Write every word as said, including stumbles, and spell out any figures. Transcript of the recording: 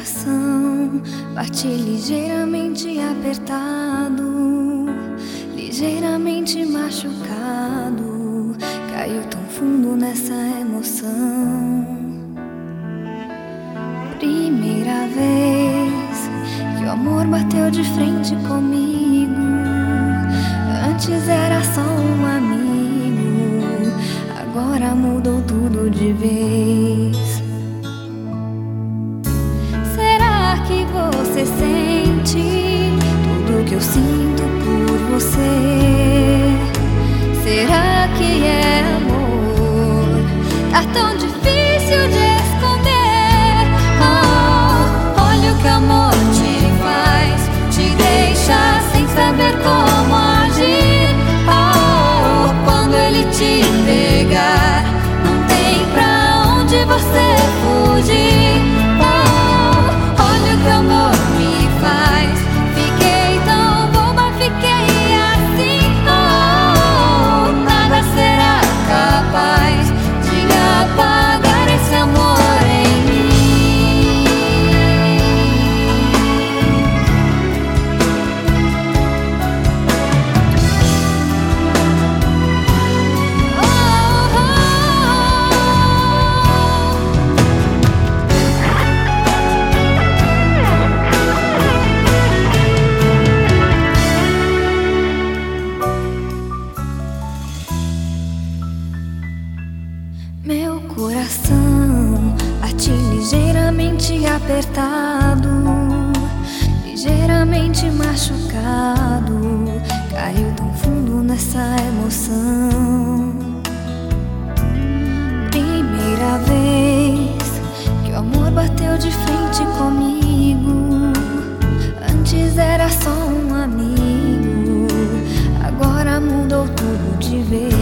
coração bate ligeiramente apertado, ligeiramente machucado. Caiu tão fundo nessa emoção. Primeira vez que o amor bateu de frente comigo. Antes era só um amigo, agora mudou tudo de vez. Será que você sente tudo que eu sinto por você? Será que é amor? Tá tão difícil de esconder. Oh, olha o que amor te faz, te deixa sem saber como agir. Oh, quando ele te pegar, não tem pra onde você fugir. Oh, olha o que amor me faz, fiquei tão boba, fiquei assim. Oh, nada será capaz de apagar esse amor em mim. Oh, oh, meu coração bate ligeiramente apertado, ligeiramente machucado. Caiu tão fundo nessa emoção. Primeira vez que o amor bateu de frente comigo. Antes era só um amigo, agora mudou tudo de vez.